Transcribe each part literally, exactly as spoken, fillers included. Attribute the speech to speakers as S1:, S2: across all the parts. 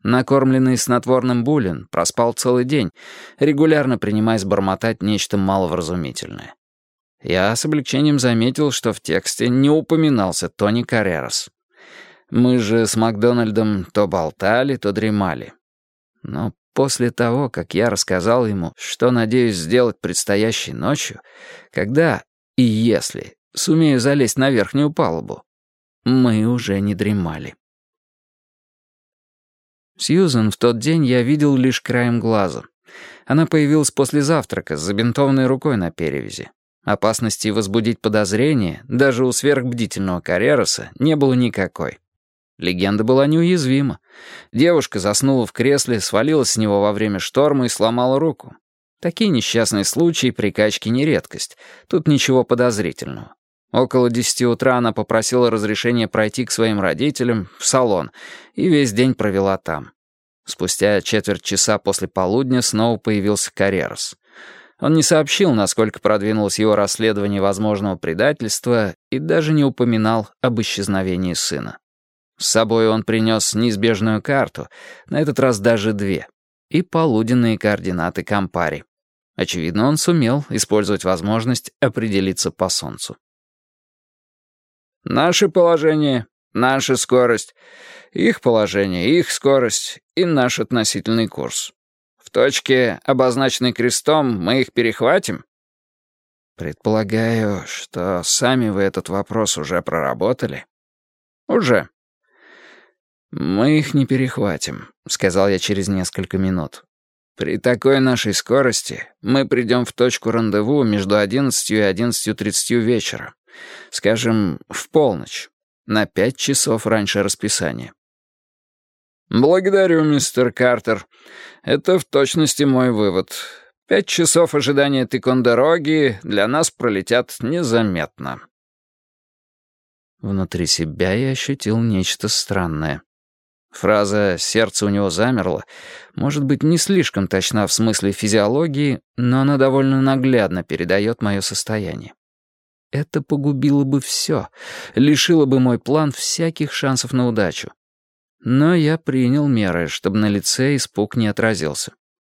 S1: Накормленный снотворным Булин проспал целый день, регулярно принимаясь бормотать нечто маловразумительное. Я с облегчением заметил, что в тексте не упоминался Тони Каррерас. Мы же с Макдональдом то болтали, то дремали. Но после того, как я рассказал ему, что надеюсь сделать предстоящей ночью, когда и если сумею залезть на верхнюю палубу, мы уже не дремали. Сьюзен в тот день я видел лишь краем глаза. Она появилась после завтрака с забинтованной рукой на перевязи. Опасности возбудить подозрения даже у сверхбдительного Каррероса не было никакой. Легенда была неуязвима. Девушка заснула в кресле, свалилась с него во время шторма и сломала руку. Такие несчастные случаи при качке не редкость. Тут ничего подозрительного. Около десяти утра она попросила разрешения пройти к своим родителям в салон и весь день провела там. Спустя четверть часа после полудня снова появился Каррерас. Он не сообщил, насколько продвинулось его расследование возможного предательства, и даже не упоминал об исчезновении сына. С собой он принес неизбежную карту, на этот раз даже две, и полуденные координаты Кампари. Очевидно, он сумел использовать возможность определиться по солнцу. «Наше положение, наша скорость, их положение, их скорость и наш относительный курс. В точке, обозначенной крестом, мы их перехватим?» «Предполагаю, что сами вы этот вопрос уже проработали?» «Уже». «Мы их не перехватим», — сказал я через несколько минут. «При такой нашей скорости мы придем в точку рандеву между одиннадцатью и одиннадцатью тридцатью вечера. Скажем, в полночь, на пять часов раньше расписания». «Благодарю, мистер Картер. Это в точности мой вывод. Пять часов ожидания Тикондероги для нас пролетят незаметно». Внутри себя я ощутил нечто странное. Фраза «сердце у него замерло» может быть не слишком точна в смысле физиологии, но она довольно наглядно передает мое состояние. Это погубило бы все, лишило бы мой план всяких шансов на удачу. Но я принял меры, чтобы на лице испуг не отразился.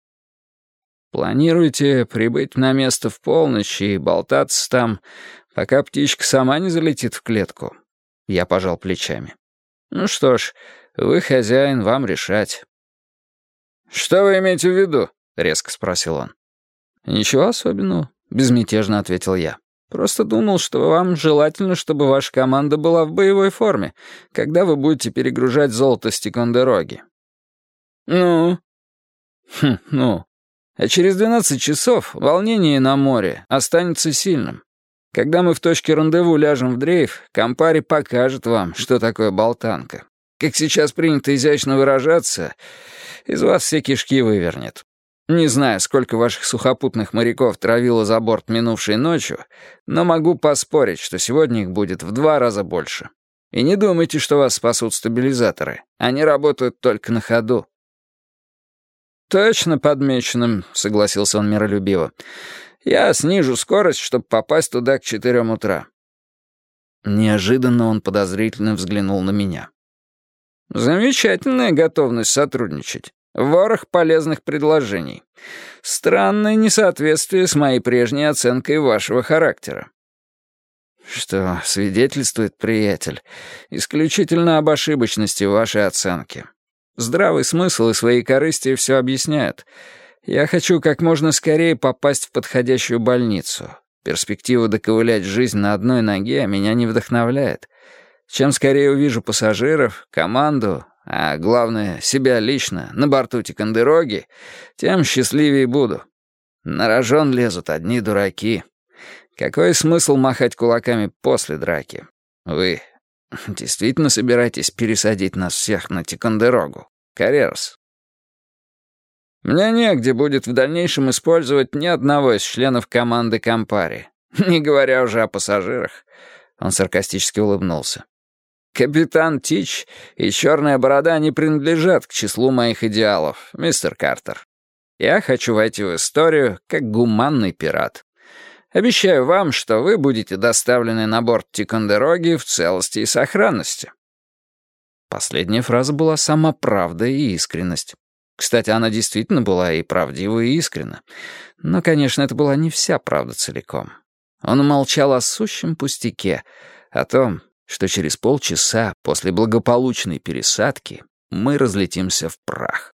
S1: «Планируете прибыть на место в полночь и болтаться там, пока птичка сама не залетит в клетку?» Я пожал плечами. «Ну что ж, вы хозяин, вам решать». «Что вы имеете в виду?» — резко спросил он. «Ничего особенного», — безмятежно ответил я. «Просто думал, что вам желательно, чтобы ваша команда была в боевой форме, когда вы будете перегружать золото с Тикондероги». «Ну?» «Хм, ну. А через двенадцать часов волнение на море останется сильным. Когда мы в точке рандеву ляжем в дрейф, Кампари покажет вам, что такое болтанка. Как сейчас принято изящно выражаться, из вас все кишки вывернет. Не знаю, сколько ваших сухопутных моряков травило за борт минувшей ночью, но могу поспорить, что сегодня их будет в два раза больше. И не думайте, что вас спасут стабилизаторы. Они работают только на ходу». «Точно подмеченным», — согласился он миролюбиво. «Я снижу скорость, чтобы попасть туда к четырем утра». Неожиданно он подозрительно взглянул на меня. «Замечательная готовность сотрудничать. Ворох полезных предложений. Странное несоответствие с моей прежней оценкой вашего характера». «Что свидетельствует, приятель, исключительно об ошибочности вашей оценки. Здравый смысл и свои корысти все объясняют. Я хочу как можно скорее попасть в подходящую больницу. Перспектива доковылять жизнь на одной ноге меня не вдохновляет. Чем скорее увижу пассажиров, команду, а главное, себя лично, на борту Тикондероги, тем счастливее буду. На рожон лезут одни дураки. Какой смысл махать кулаками после драки? Вы действительно собираетесь пересадить нас всех на Тикондерогу, Каррерас?» «Мне негде будет в дальнейшем использовать ни одного из членов команды Кампари, не говоря уже о пассажирах». Он саркастически улыбнулся. «Капитан Тич и Черная Борода не принадлежат к числу моих идеалов, мистер Картер. Я хочу войти в историю как гуманный пират. Обещаю вам, что вы будете доставлены на борт Тикондероги в целости и сохранности». Последняя фраза была сама правда и искренность. Кстати, она действительно была и правдива, и искренна. Но, конечно, это была не вся правда целиком. Он умолчал о сущем пустяке, о том, что через полчаса после благополучной пересадки мы разлетимся в прах.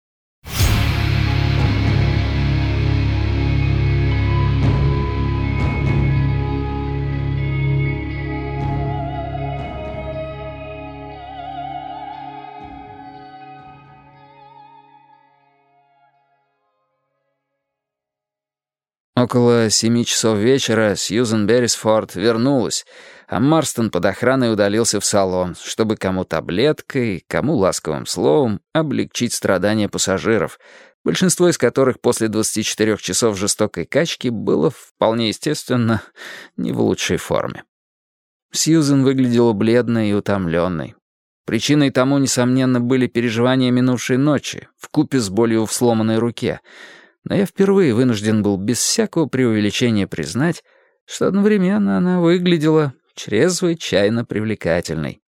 S1: Около семи часов вечера Сьюзен Беррисфорд вернулась, а Марстон под охраной удалился в салон, чтобы кому таблеткой, кому ласковым словом облегчить страдания пассажиров, большинство из которых после двадцати четырёх часов жестокой качки было, вполне естественно, не в лучшей форме. Сьюзен выглядела бледной и утомленной. Причиной тому, несомненно, были переживания минувшей ночи, вкупе с болью в сломанной руке — но я впервые вынужден был без всякого преувеличения признать, что одновременно она выглядела чрезвычайно привлекательной.